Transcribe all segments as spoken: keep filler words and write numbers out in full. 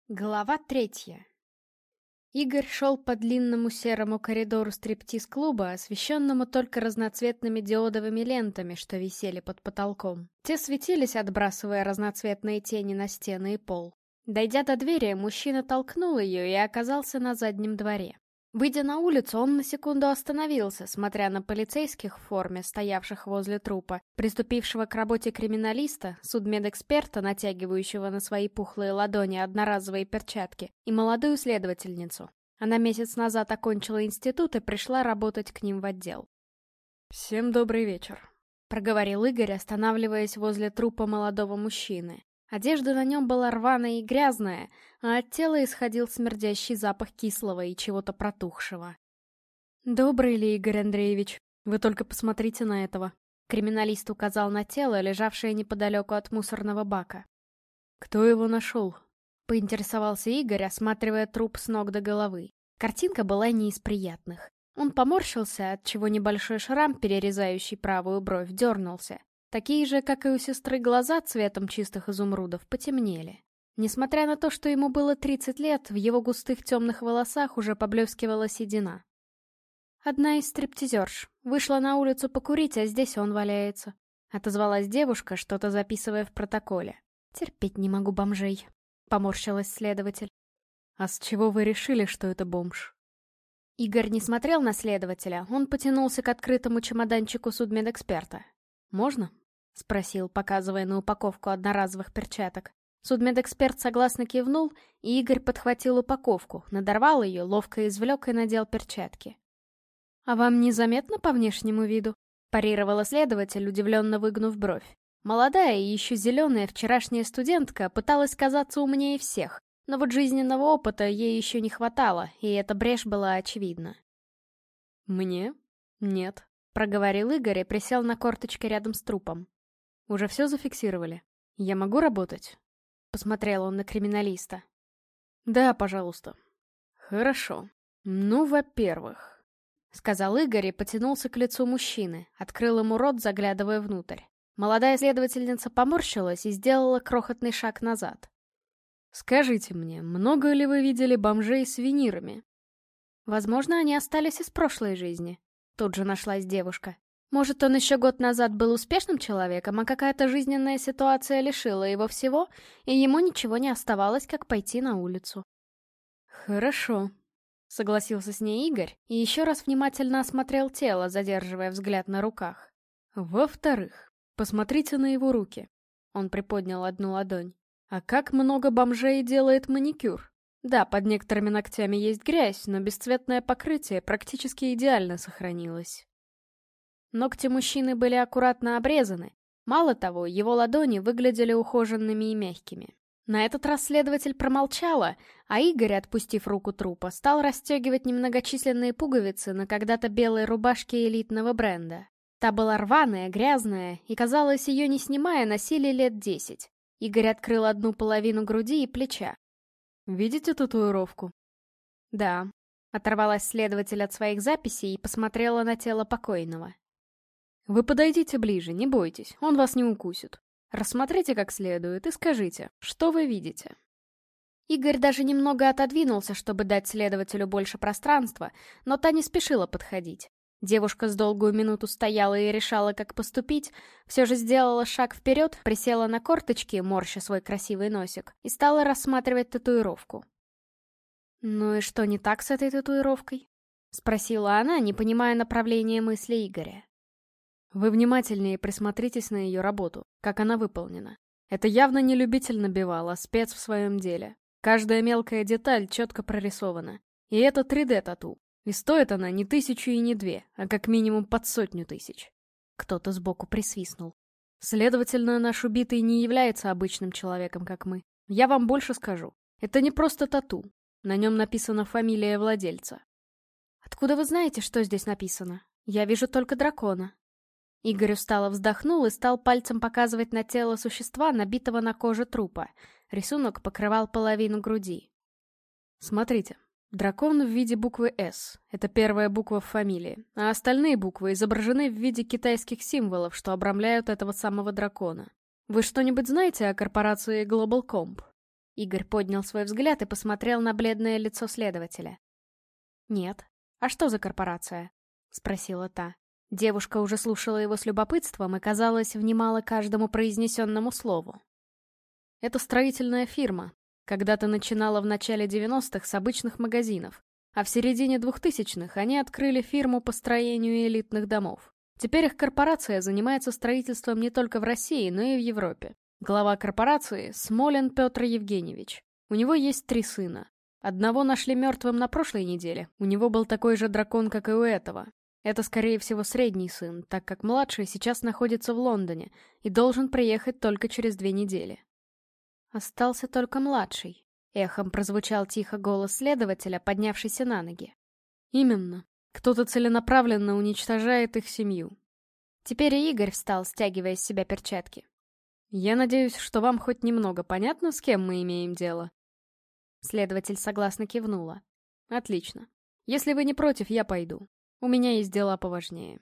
Глава третья. Игорь шел по длинному серому коридору стриптиз-клуба, освещенному только разноцветными диодовыми лентами, что висели под потолком. Те светились, отбрасывая разноцветные тени на стены и пол. Дойдя до двери, мужчина толкнул ее и оказался на заднем дворе. Выйдя на улицу, он на секунду остановился, смотря на полицейских в форме, стоявших возле трупа, приступившего к работе криминалиста, судмедэксперта, натягивающего на свои пухлые ладони одноразовые перчатки, и молодую следовательницу. Она месяц назад окончила институт и пришла работать к ним в отдел. «Всем добрый вечер», — проговорил Игорь, останавливаясь возле трупа молодого мужчины. Одежда на нем была рваная и грязная, а от тела исходил смердящий запах кислого и чего-то протухшего. «Добрый ли, Игорь Андреевич? Вы только посмотрите на этого». Криминалист указал на тело, лежавшее неподалеку от мусорного бака. «Кто его нашел?» — поинтересовался Игорь, осматривая труп с ног до головы. Картинка была не из приятных. Он поморщился, отчего небольшой шрам, перерезающий правую бровь, дернулся. Такие же, как и у сестры, глаза цветом чистых изумрудов потемнели. Несмотря на то, что ему было тридцать лет, в его густых темных волосах уже поблескивала седина. «Одна из стриптизерш. Вышла на улицу покурить, а здесь он валяется», — отозвалась девушка, что-то записывая в протоколе. «Терпеть не могу бомжей», — поморщилась следователь. «А с чего вы решили, что это бомж?» Игорь не смотрел на следователя, он потянулся к открытому чемоданчику судмедэксперта. «Можно?» — спросил, показывая на упаковку одноразовых перчаток. Судмедэксперт согласно кивнул, и Игорь подхватил упаковку, надорвал ее, ловко извлек и надел перчатки. «А вам незаметно по внешнему виду?» — парировала следователь, удивленно выгнув бровь. Молодая и еще зеленая вчерашняя студентка пыталась казаться умнее всех, но вот жизненного опыта ей еще не хватало, и эта брешь была очевидна. «Мне? Нет», — проговорил Игорь и присел на корточки рядом с трупом. «Уже все зафиксировали? Я могу работать?» Посмотрел он на криминалиста. «Да, пожалуйста». «Хорошо. Ну, во-первых», — сказал Игорь и потянулся к лицу мужчины, открыл ему рот, заглядывая внутрь. Молодая следовательница поморщилась и сделала крохотный шаг назад. «Скажите мне, много ли вы видели бомжей с винирами?» «Возможно, они остались из прошлой жизни», — тут же нашлась девушка. «Может, он еще год назад был успешным человеком, а какая-то жизненная ситуация лишила его всего, и ему ничего не оставалось, как пойти на улицу». «Хорошо», — согласился с ней Игорь и еще раз внимательно осмотрел тело, задерживая взгляд на руках. «Во-вторых, посмотрите на его руки». Он приподнял одну ладонь. «А как много бомжей делает маникюр? Да, под некоторыми ногтями есть грязь, но бесцветное покрытие практически идеально сохранилось». Ногти мужчины были аккуратно обрезаны. Мало того, его ладони выглядели ухоженными и мягкими. На этот раз следователь промолчала, а Игорь, отпустив руку трупа, стал расстегивать немногочисленные пуговицы на когда-то белой рубашке элитного бренда. Та была рваная, грязная, и, казалось, ее не снимая, носили лет десять. Игорь открыл одну половину груди и плеча. «Видите татуировку?» «Да». Оторвалась следователь от своих записей и посмотрела на тело покойного. «Вы подойдите ближе, не бойтесь, он вас не укусит. Рассмотрите как следует и скажите, что вы видите?» Игорь даже немного отодвинулся, чтобы дать следователю больше пространства, но та не спешила подходить. Девушка с долгую минуту стояла и решала, как поступить, все же сделала шаг вперед, присела на корточки, морща свой красивый носик, и стала рассматривать татуировку. «Ну и что не так с этой татуировкой?» — спросила она, не понимая направления мысли Игоря. «Вы внимательнее присмотритесь на ее работу, как она выполнена. Это явно не любитель набивал, а спец в своем деле. Каждая мелкая деталь четко прорисована. И это три дэ-тату. И стоит она не тысячу и не две, а как минимум под сотню тысяч». Кто-то сбоку присвистнул. «Следовательно, наш убитый не является обычным человеком, как мы. Я вам больше скажу. Это не просто тату. На нем написана фамилия владельца». «Откуда вы знаете, что здесь написано? Я вижу только дракона». Игорь устало вздохнул и стал пальцем показывать на тело существа, набитого на коже трупа. Рисунок покрывал половину груди. «Смотрите. Дракон в виде буквы «С». Это первая буква в фамилии. А остальные буквы изображены в виде китайских символов, что обрамляют этого самого дракона. Вы что-нибудь знаете о корпорации Global Comp?» Игорь поднял свой взгляд и посмотрел на бледное лицо следователя. «Нет. А что за корпорация?» — спросила та. Девушка уже слушала его с любопытством и, казалось, внимала каждому произнесенному слову. «Это строительная фирма. Когда-то начинала в начале девяностых с обычных магазинов, а в середине двухтысячных они открыли фирму по строению элитных домов. Теперь их корпорация занимается строительством не только в России, но и в Европе. Глава корпорации — Смолин Петр Евгеньевич. У него есть три сына. Одного нашли мертвым на прошлой неделе, у него был такой же дракон, как и у этого. Это, скорее всего, средний сын, так как младший сейчас находится в Лондоне и должен приехать только через две недели. «Остался только младший», — эхом прозвучал тихо голос следователя, поднявшийся на ноги. «Именно. Кто-то целенаправленно уничтожает их семью». Теперь и Игорь встал, стягивая с себя перчатки. «Я надеюсь, что вам хоть немного понятно, с кем мы имеем дело?» Следователь согласно кивнула. «Отлично. Если вы не против, я пойду. У меня есть дела поважнее».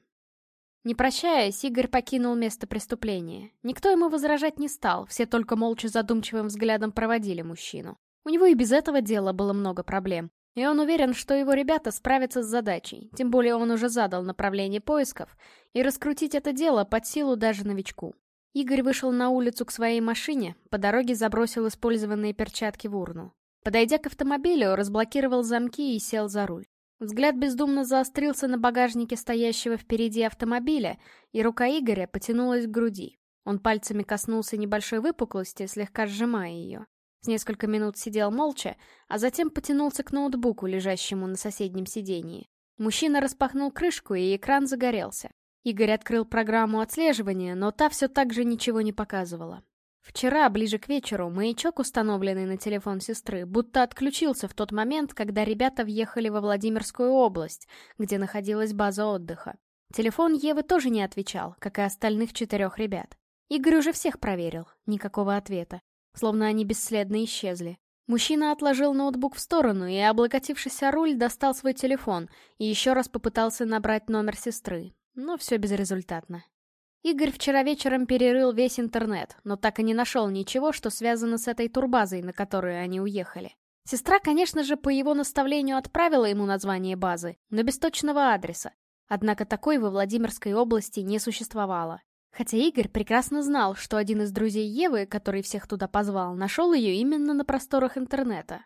Не прощаясь, Игорь покинул место преступления. Никто ему возражать не стал, все только молча задумчивым взглядом проводили мужчину. У него и без этого дела было много проблем, и он уверен, что его ребята справятся с задачей, тем более он уже задал направление поисков, и раскрутить это дело под силу даже новичку. Игорь вышел на улицу к своей машине, по дороге забросил использованные перчатки в урну. Подойдя к автомобилю, разблокировал замки и сел за руль. Взгляд бездумно заострился на багажнике стоящего впереди автомобиля, и рука Игоря потянулась к груди. Он пальцами коснулся небольшой выпуклости, слегка сжимая ее. С несколько минут сидел молча, а затем потянулся к ноутбуку, лежащему на соседнем сидении. Мужчина распахнул крышку, и экран загорелся. Игорь открыл программу отслеживания, но та все так же ничего не показывала. Вчера, ближе к вечеру, маячок, установленный на телефон сестры, будто отключился в тот момент, когда ребята въехали во Владимирскую область, где находилась база отдыха. Телефон Евы тоже не отвечал, как и остальных четырех ребят. Игорь уже всех проверил, никакого ответа, словно они бесследно исчезли. Мужчина отложил ноутбук в сторону и, облокотившись о руль, достал свой телефон и еще раз попытался набрать номер сестры, но все безрезультатно. Игорь вчера вечером перерыл весь интернет, но так и не нашел ничего, что связано с этой турбазой, на которую они уехали. Сестра, конечно же, по его наставлению отправила ему название базы, но без точного адреса. Однако такой во Владимирской области не существовало. Хотя Игорь прекрасно знал, что один из друзей Евы, который всех туда позвал, нашел ее именно на просторах интернета.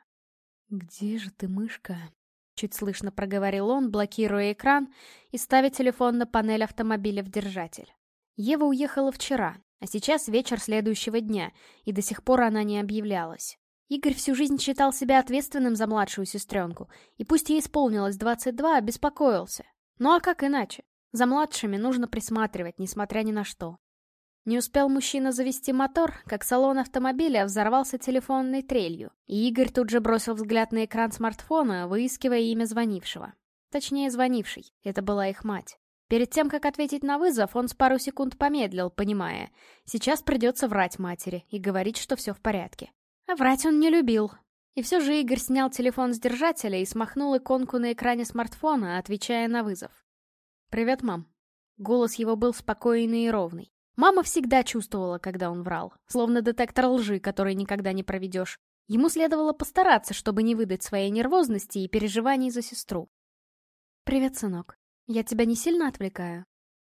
«Где же ты, мышка?» Чуть слышно проговорил он, блокируя экран и ставя телефон на панель автомобиля в держатель. Ева уехала вчера, а сейчас вечер следующего дня, и до сих пор она не объявлялась. Игорь всю жизнь считал себя ответственным за младшую сестренку, и пусть ей исполнилось двадцать два, обеспокоился. Ну а как иначе? За младшими нужно присматривать, несмотря ни на что. Не успел мужчина завести мотор, как салон автомобиля взорвался телефонной трелью, и Игорь тут же бросил взгляд на экран смартфона, выискивая имя звонившего. Точнее, звонившей, это была их мать. Перед тем, как ответить на вызов, он с пару секунд помедлил, понимая, сейчас придется врать матери и говорить, что все в порядке. А врать он не любил. И все же Игорь снял телефон с держателя и смахнул иконку на экране смартфона, отвечая на вызов. «Привет, мам». Голос его был спокойный и ровный. Мама всегда чувствовала, когда он врал, словно детектор лжи, который никогда не проведешь. Ему следовало постараться, чтобы не выдать своей нервозности и переживаний за сестру. «Привет, сынок. Я тебя не сильно отвлекаю?»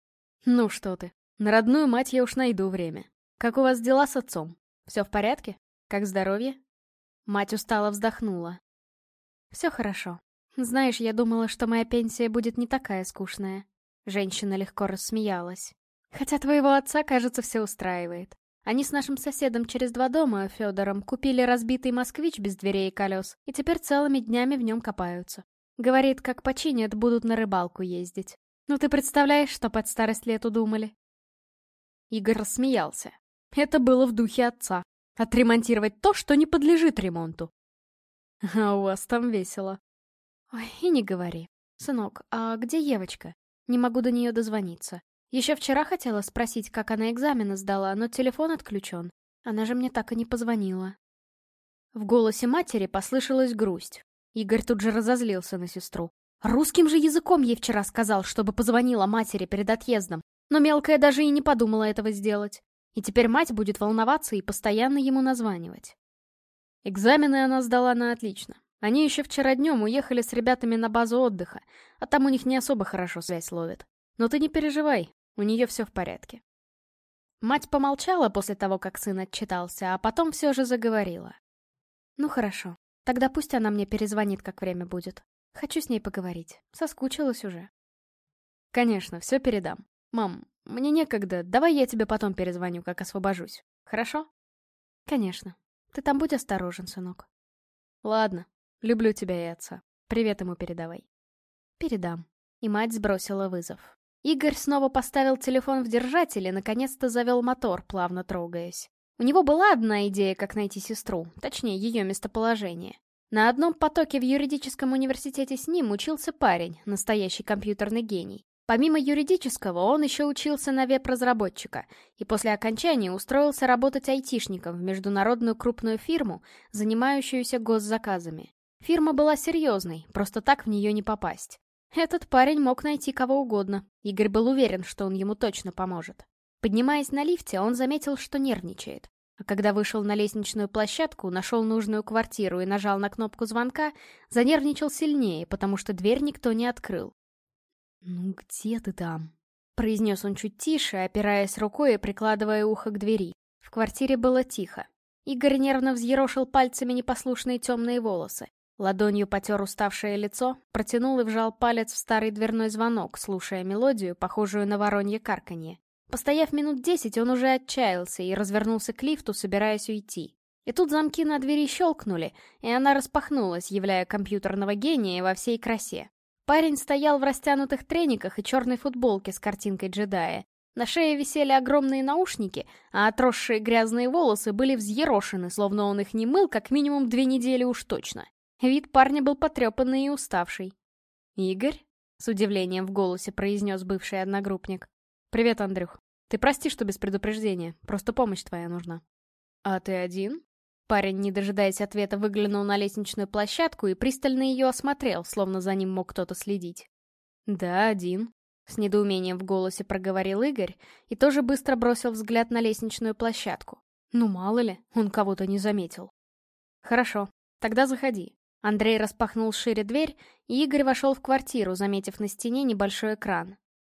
«Ну что ты, на родную мать я уж найду время. Как у вас дела с отцом? Все в порядке? Как здоровье?» Мать устало вздохнула. «Все хорошо. Знаешь, я думала, что моя пенсия будет не такая скучная». Женщина легко рассмеялась. «Хотя твоего отца, кажется, все устраивает. Они с нашим соседом через два дома, Федором, купили разбитый москвич без дверей и колес, и теперь целыми днями в нем копаются. Говорит, как починят, будут на рыбалку ездить. Ну ты представляешь, что под старость лет удумали?» Игорь рассмеялся. Это было в духе отца. Отремонтировать то, что не подлежит ремонту. А у вас там весело. Ой, и не говори. Сынок, а где Евочка? Не могу до нее дозвониться. Еще вчера хотела спросить, как она экзамены сдала, но телефон отключен. Она же мне так и не позвонила. В голосе матери послышалась грусть. Игорь тут же разозлился на сестру. Русским же языком ей вчера сказал, чтобы позвонила матери перед отъездом, но мелкая даже и не подумала этого сделать. И теперь мать будет волноваться и постоянно ему названивать. Экзамены она сдала на отлично. Они еще вчера днем уехали с ребятами на базу отдыха, а там у них не особо хорошо связь ловит. Но ты не переживай, у нее все в порядке. Мать помолчала после того, как сын отчитался, а потом все же заговорила. Ну хорошо, тогда пусть она мне перезвонит, как время будет. Хочу с ней поговорить, соскучилась уже. Конечно, все передам. Мам, мне некогда, давай я тебе потом перезвоню, как освобожусь. Хорошо? Конечно. Ты там будь осторожен, сынок. Ладно, люблю тебя и отца. Привет ему передавай. Передам. И мать сбросила вызов. Игорь снова поставил телефон в держатель и наконец-то завел мотор, плавно трогаясь. У него была одна идея, как найти сестру, точнее, ее местоположение. На одном потоке в юридическом университете с ним учился парень, настоящий компьютерный гений. Помимо юридического, он еще учился на веб-разработчика и после окончания устроился работать айтишником в международную крупную фирму, занимающуюся госзаказами. Фирма была серьезной, просто так в нее не попасть. Этот парень мог найти кого угодно. Игорь был уверен, что он ему точно поможет. Поднимаясь на лифте, он заметил, что нервничает. А когда вышел на лестничную площадку, нашел нужную квартиру и нажал на кнопку звонка, занервничал сильнее, потому что дверь никто не открыл. «Ну где ты там?» — произнес он чуть тише, опираясь рукой и прикладывая ухо к двери. В квартире было тихо. Игорь нервно взъерошил пальцами непослушные темные волосы. Ладонью потер уставшее лицо, протянул и вжал палец в старый дверной звонок, слушая мелодию, похожую на воронье карканье. Постояв минут десять, он уже отчаялся и развернулся к лифту, собираясь уйти. И тут замки на двери щелкнули, и она распахнулась, являя компьютерного гения во всей красе. Парень стоял в растянутых трениках и черной футболке с картинкой джедая. На шее висели огромные наушники, а отросшие грязные волосы были взъерошены, словно он их не мыл как минимум две недели уж точно. Вид парня был потрепанный и уставший. «Игорь?» — с удивлением в голосе произнес бывший одногруппник. «Привет, Андрюх. Ты прости, что без предупреждения, просто помощь твоя нужна». «А ты один?» Парень, не дожидаясь ответа, выглянул на лестничную площадку и пристально ее осмотрел, словно за ним мог кто-то следить. «Да, один», — с недоумением в голосе проговорил Игорь и тоже быстро бросил взгляд на лестничную площадку. Ну, мало ли, он кого-то не заметил. «Хорошо, тогда заходи». Андрей распахнул шире дверь, и Игорь вошел в квартиру, заметив на стене небольшой экран.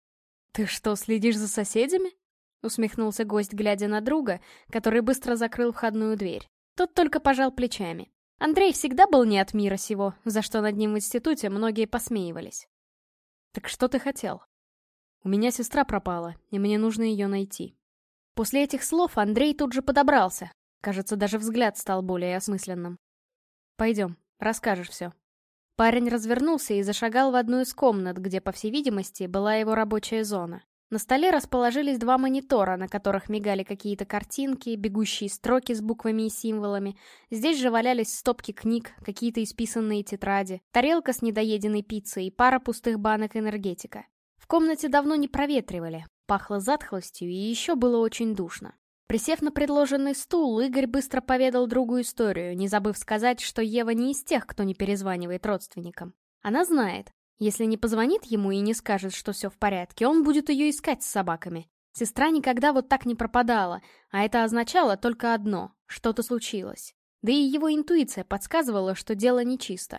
«Ты что, следишь за соседями?» — усмехнулся гость, глядя на друга, который быстро закрыл входную дверь. Тот только пожал плечами. Андрей всегда был не от мира сего, за что над ним в институте многие посмеивались. «Так что ты хотел?» «У меня сестра пропала, и мне нужно ее найти». После этих слов Андрей тут же подобрался. Кажется, даже взгляд стал более осмысленным. «Пойдем, расскажешь все». Парень развернулся и зашагал в одну из комнат, где, по всей видимости, была его рабочая зона. На столе расположились два монитора, на которых мигали какие-то картинки, бегущие строки с буквами и символами. Здесь же валялись стопки книг, какие-то исписанные тетради, тарелка с недоеденной пиццей и пара пустых банок энергетика. В комнате давно не проветривали, пахло затхлостью и еще было очень душно. Присев на предложенный стул, Игорь быстро поведал другу историю, не забыв сказать, что Ева не из тех, кто не перезванивает родственникам. Она знает. Если не позвонит ему и не скажет, что все в порядке, он будет ее искать с собаками. Сестра никогда вот так не пропадала, а это означало только одно — что-то случилось. Да и его интуиция подсказывала, что дело нечисто.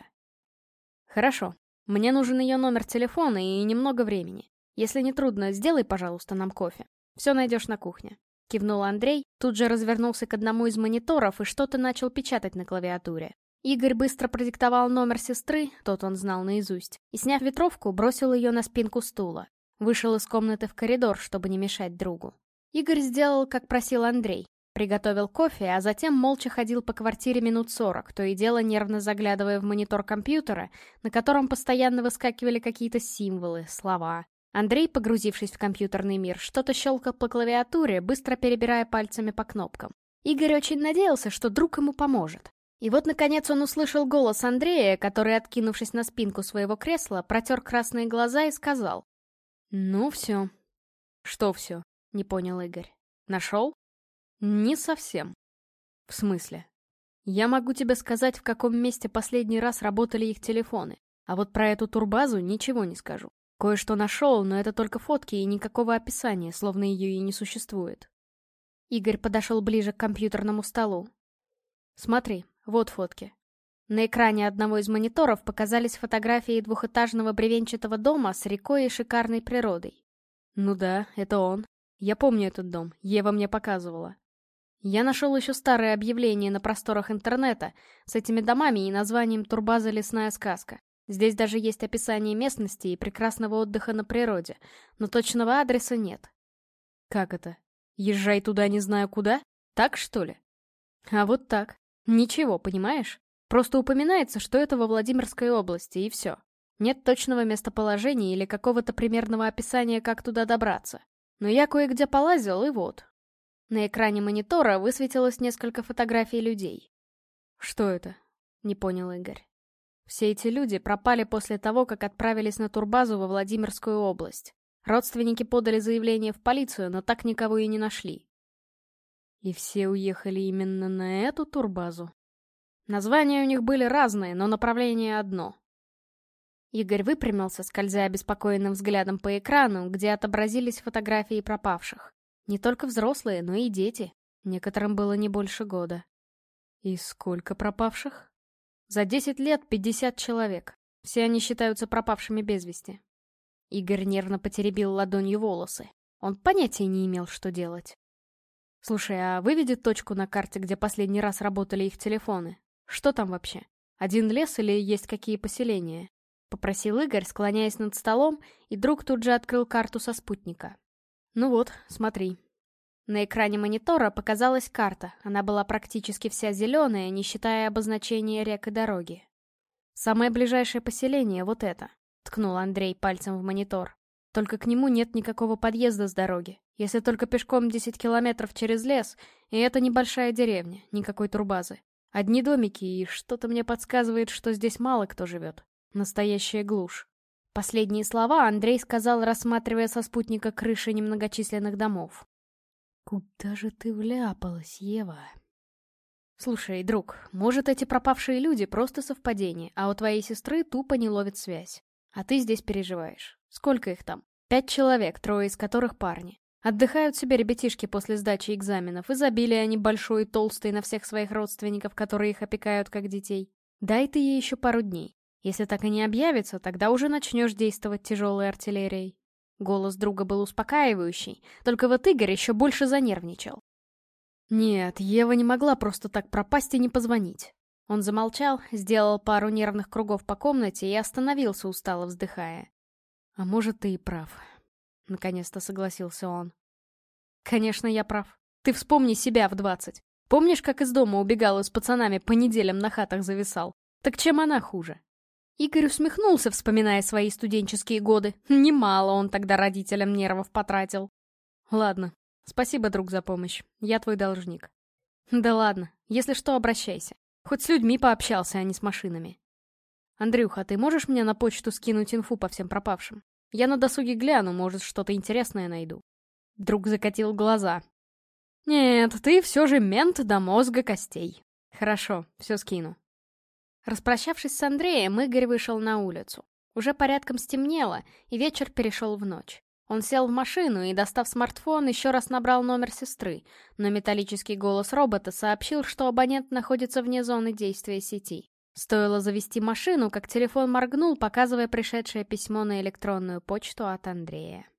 «Хорошо, мне нужен ее номер телефона и немного времени. Если не трудно, сделай, пожалуйста, нам кофе. Все найдешь на кухне». Кивнул Андрей, тут же развернулся к одному из мониторов и что-то начал печатать на клавиатуре. Игорь быстро продиктовал номер сестры, тот он знал наизусть, и, сняв ветровку, бросил ее на спинку стула. Вышел из комнаты в коридор, чтобы не мешать другу. Игорь сделал, как просил Андрей. Приготовил кофе, а затем молча ходил по квартире минут сорок, то и дело нервно заглядывая в монитор компьютера, на котором постоянно выскакивали какие-то символы, слова. Андрей, погрузившись в компьютерный мир, что-то щелкал по клавиатуре, быстро перебирая пальцами по кнопкам. Игорь очень надеялся, что друг ему поможет. И вот, наконец, он услышал голос Андрея, который, откинувшись на спинку своего кресла, протер красные глаза и сказал: «Ну, все». «Что все?» — не понял Игорь. «Нашел?» «Не совсем». «В смысле?» «Я могу тебе сказать, в каком месте последний раз работали их телефоны, а вот про эту турбазу ничего не скажу. Кое-что нашел, но это только фотки и никакого описания, словно ее и не существует». Игорь подошел ближе к компьютерному столу. «Смотри, Вот фотки. На экране одного из мониторов показались фотографии двухэтажного бревенчатого дома с рекой и шикарной природой. Ну да, это он. Я помню этот дом, Ева мне показывала. Я нашел еще старое объявление на просторах интернета с этими домами и названием «Турбаза лесная сказка». Здесь даже есть описание местности и прекрасного отдыха на природе, но точного адреса нет. Как это? Езжай туда не знаю куда? Так, что ли? А вот так. Ничего, понимаешь? Просто упоминается, что это во Владимирской области, и все. Нет точного местоположения или какого-то примерного описания, как туда добраться. Но я кое-где полазил, и вот. На экране монитора высветилось несколько фотографий людей. Что это? Не понял Игорь. Все эти люди пропали после того, как отправились на турбазу во Владимирскую область. Родственники подали заявление в полицию, но так никого и не нашли. И все уехали именно на эту турбазу? Названия у них были разные, но направление одно. Игорь выпрямился, скользя обеспокоенным взглядом по экрану, где отобразились фотографии пропавших. Не только взрослые, но и дети. Некоторым было не больше года. И сколько пропавших? За десять лет пятьдесят человек. Все они считаются пропавшими без вести. Игорь нервно потеребил ладонью волосы. Он понятия не имел, что делать. «Слушай, а выведи точку на карте, где последний раз работали их телефоны. Что там вообще? Один лес или есть какие поселения?» — попросил Игорь, склоняясь над столом, и друг тут же открыл карту со спутника. «Ну вот, смотри». На экране монитора показалась карта. Она была практически вся зеленая, не считая обозначения рек и дороги. «Самое ближайшее поселение — вот это», — ткнул Андрей пальцем в монитор. «Только к нему нет никакого подъезда с дороги. Если только пешком десять километров через лес, и это небольшая деревня, никакой турбазы. Одни домики, и что-то мне подсказывает, что здесь мало кто живет. Настоящая глушь». Последние слова Андрей сказал, рассматривая со спутника крыши немногочисленных домов. «Куда же ты вляпалась, Ева?» «Слушай, друг, может, эти пропавшие люди просто совпадение, а у твоей сестры тупо не ловит связь. А ты здесь переживаешь. Сколько их там? Пять человек, трое из которых парни. Отдыхают себе ребятишки после сдачи экзаменов, изобили они большой и толстый на всех своих родственников, которые их опекают как детей. Дай ты ей еще пару дней. Если так и не объявится, тогда уже начнешь действовать тяжелой артиллерией». Голос друга был успокаивающий, только вот Игорь еще больше занервничал. Нет, Ева не могла просто так пропасть и не позвонить. Он замолчал, сделал пару нервных кругов по комнате и остановился, устало вздыхая. «А может, ты и прав», — наконец-то согласился он. «Конечно, я прав. Ты вспомни себя в двадцать. Помнишь, как из дома убегала с пацанами, по неделям на хатах зависал? Так чем она хуже?» Игорь усмехнулся, вспоминая свои студенческие годы. Немало он тогда родителям нервов потратил. «Ладно, спасибо, друг, за помощь. Я твой должник». «Да ладно, если что, обращайся. Хоть с людьми пообщался, а не с машинами». «Андрюха, ты можешь мне на почту скинуть инфу по всем пропавшим? Я на досуге гляну, может, что-то интересное найду». Друг закатил глаза. «Нет, ты все же мент до мозга костей. Хорошо, все скину». Распрощавшись с Андреем, Игорь вышел на улицу. Уже порядком стемнело, и вечер перешел в ночь. Он сел в машину и, достав смартфон, еще раз набрал номер сестры, но металлический голос робота сообщил, что абонент находится вне зоны действия сети. Стоило завести машину, как телефон моргнул, показывая пришедшее письмо на электронную почту от Андрея.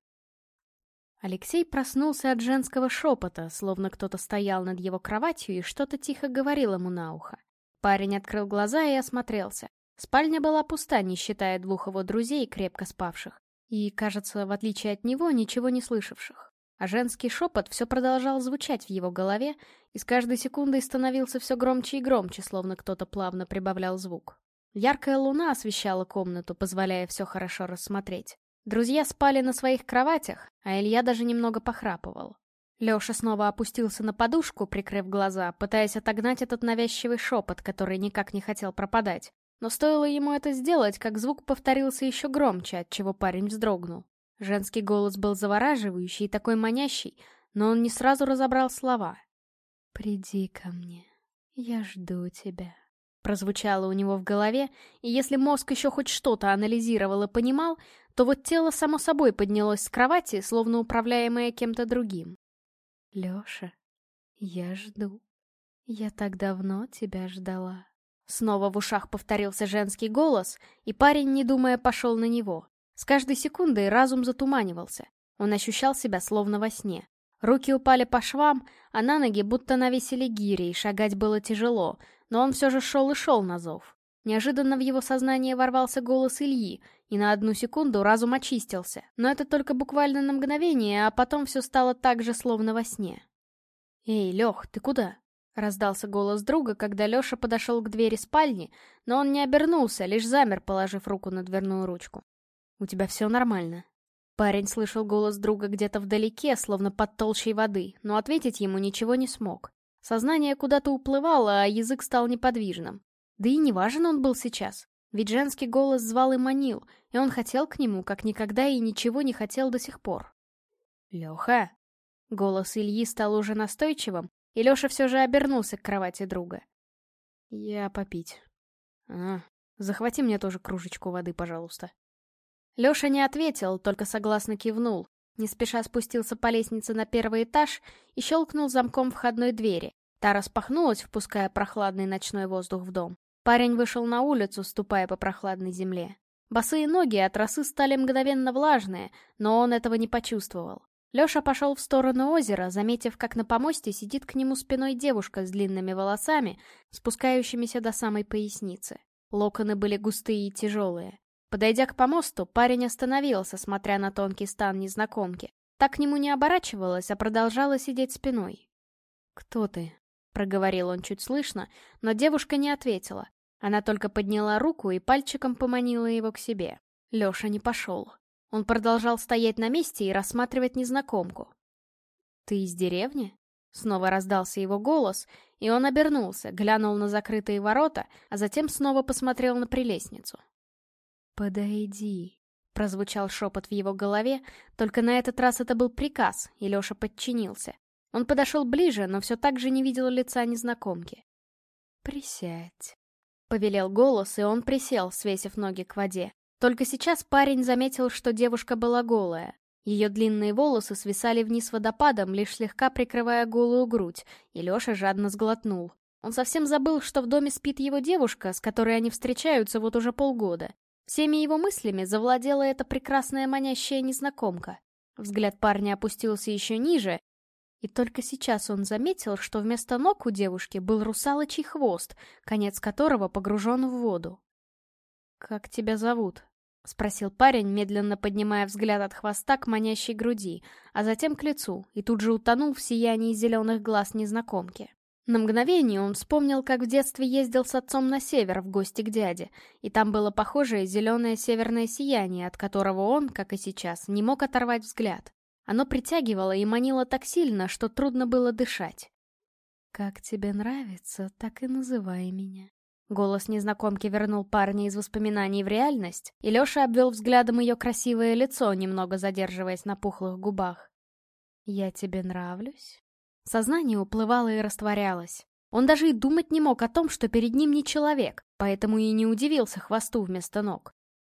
Алексей проснулся от женского шепота, словно кто-то стоял над его кроватью и что-то тихо говорил ему на ухо. Парень открыл глаза и осмотрелся. Спальня была пуста, не считая двух его друзей, крепко спавших. И, кажется, в отличие от него, ничего не слышавших. А женский шепот все продолжал звучать в его голове, и с каждой секундой становился все громче и громче, словно кто-то плавно прибавлял звук. Яркая луна освещала комнату, позволяя все хорошо рассмотреть. Друзья спали на своих кроватях, а Илья даже немного похрапывал. Леша снова опустился на подушку, прикрыв глаза, пытаясь отогнать этот навязчивый шепот, который никак не хотел пропадать. Но стоило ему это сделать, как звук повторился еще громче, отчего парень вздрогнул. Женский голос был завораживающий и такой манящий, но он не сразу разобрал слова. «Приди ко мне, я жду тебя», прозвучало у него в голове, и если мозг еще хоть что-то анализировал и понимал, то вот тело само собой поднялось с кровати, словно управляемое кем-то другим. «Леша, я жду. «Я так давно тебя ждала». Снова в ушах повторился женский голос, и парень, не думая, пошел на него. С каждой секундой разум затуманивался. Он ощущал себя словно во сне. Руки упали по швам, а на ноги будто навесили гири, и шагать было тяжело, но он все же шел и шел на зов. Неожиданно в его сознание ворвался голос Ильи, и на одну секунду разум очистился, но это только буквально на мгновение, а потом все стало так же, словно во сне. «Эй, Лех, ты куда?» — раздался голос друга, когда Леша подошел к двери спальни, но он не обернулся, лишь замер, положив руку на дверную ручку. «У тебя все нормально?» Парень слышал голос друга где-то вдалеке, словно под толщей воды, но ответить ему ничего не смог. Сознание куда-то уплывало, а язык стал неподвижным. Да и не важен он был сейчас, ведь женский голос звал и манил, и он хотел к нему, как никогда и ничего не хотел до сих пор. «Леха!» Голос Ильи стал уже настойчивым, и Леша все же обернулся к кровати друга. «Я попить». «А, захвати мне тоже кружечку воды, пожалуйста». Леша не ответил, только согласно кивнул, не спеша спустился по лестнице на первый этаж и щелкнул замком входной двери. Та распахнулась, впуская прохладный ночной воздух в дом. Парень вышел на улицу, ступая по прохладной земле. Босые ноги от росы стали мгновенно влажные, но он этого не почувствовал. Леша пошел в сторону озера, заметив, как на помосте сидит к нему спиной девушка с длинными волосами, спускающимися до самой поясницы. Локоны были густые и тяжелые. Подойдя к помосту, парень остановился, смотря на тонкий стан незнакомки. Так к нему не оборачивалась, а продолжала сидеть спиной. «Кто ты?» — проговорил он чуть слышно, но девушка не ответила. Она только подняла руку и пальчиком поманила его к себе. Леша не пошел. Он продолжал стоять на месте и рассматривать незнакомку. «Ты из деревни?» Снова раздался его голос, и он обернулся, глянул на закрытые ворота, а затем снова посмотрел на прелестницу. «Подойди», — прозвучал шепот в его голове, только на этот раз это был приказ, и Леша подчинился. Он подошел ближе, но все так же не видел лица незнакомки. «Присядь», — повелел голос, и он присел, свесив ноги к воде. Только сейчас парень заметил, что девушка была голая. Ее длинные волосы свисали вниз водопадом, лишь слегка прикрывая голую грудь, и Леша жадно сглотнул. Он совсем забыл, что в доме спит его девушка, с которой они встречаются вот уже полгода. Всеми его мыслями завладела эта прекрасная манящая незнакомка. Взгляд парня опустился еще ниже, и только сейчас он заметил, что вместо ног у девушки был русалочий хвост, конец которого погружен в воду. «Как тебя зовут?» — спросил парень, медленно поднимая взгляд от хвоста к манящей груди, а затем к лицу, и тут же утонул в сиянии зеленых глаз незнакомки. На мгновение он вспомнил, как в детстве ездил с отцом на север в гости к дяде, и там было похожее зеленое северное сияние, от которого он, как и сейчас, не мог оторвать взгляд. Оно притягивало и манило так сильно, что трудно было дышать. «Как тебе нравится, так и называй меня». Голос незнакомки вернул парня из воспоминаний в реальность, и Леша обвел взглядом ее красивое лицо, немного задерживаясь на пухлых губах. «Я тебе нравлюсь?» Сознание уплывало и растворялось. Он даже и думать не мог о том, что перед ним не человек, поэтому и не удивился хвосту вместо ног.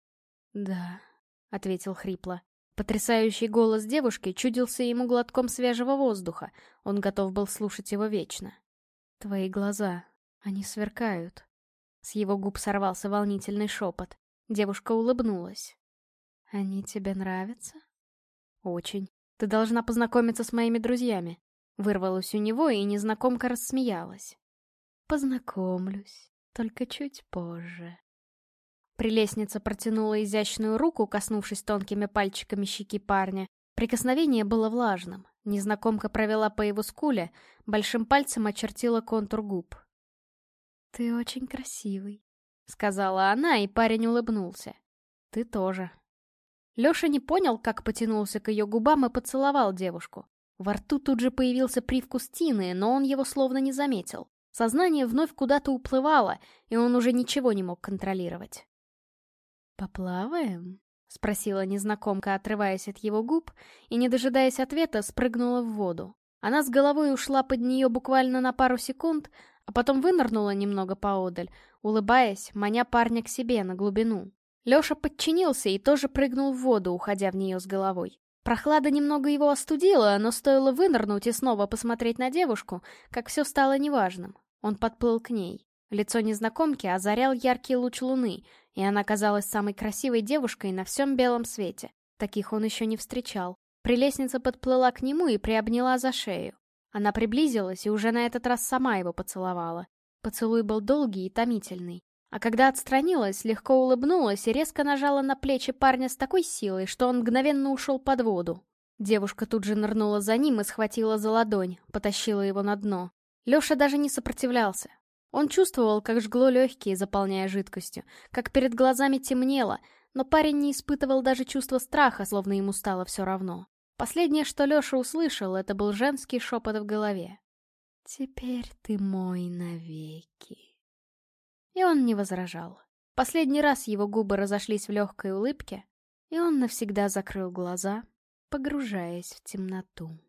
«Да», — ответил хрипло. Потрясающий голос девушки чудился ему глотком свежего воздуха. Он готов был слушать его вечно. «Твои глаза, они сверкают». С его губ сорвался волнительный шепот. Девушка улыбнулась. «Они тебе нравятся?» «Очень. Ты должна познакомиться с моими друзьями». Вырвалось у него, и незнакомка рассмеялась. «Познакомлюсь, только чуть позже». Прелестница протянула изящную руку, коснувшись тонкими пальчиками щеки парня. Прикосновение было влажным. Незнакомка провела по его скуле, большим пальцем очертила контур губ. «Ты очень красивый», — сказала она, и парень улыбнулся. «Ты тоже». Леша не понял, как потянулся к ее губам и поцеловал девушку. Во рту тут же появился привкус тины, но он его словно не заметил. Сознание вновь куда-то уплывало, и он уже ничего не мог контролировать. «Поплаваем?» — спросила незнакомка, отрываясь от его губ, и, не дожидаясь ответа, спрыгнула в воду. Она с головой ушла под нее буквально на пару секунд, а потом вынырнула немного поодаль, улыбаясь, маня парня к себе на глубину. Леша подчинился и тоже прыгнул в воду, уходя в нее с головой. Прохлада немного его остудила, но стоило вынырнуть и снова посмотреть на девушку, как все стало неважным. Он подплыл к ней. Лицо незнакомки озарял яркий луч луны, и она казалась самой красивой девушкой на всем белом свете. Таких он еще не встречал. Прелестница подплыла к нему и приобняла за шею. Она приблизилась и уже на этот раз сама его поцеловала. Поцелуй был долгий и томительный. А когда отстранилась, легко улыбнулась и резко нажала на плечи парня с такой силой, что он мгновенно ушел под воду. Девушка тут же нырнула за ним и схватила за ладонь, потащила его на дно. Леша даже не сопротивлялся. Он чувствовал, как жгло легкие, заполняя жидкостью, как перед глазами темнело, но парень не испытывал даже чувства страха, словно ему стало все равно. Последнее, что Леша услышал, это был женский шепот в голове. «Теперь ты мой навеки». И он не возражал. Последний раз его губы разошлись в легкой улыбке, и он навсегда закрыл глаза, погружаясь в темноту.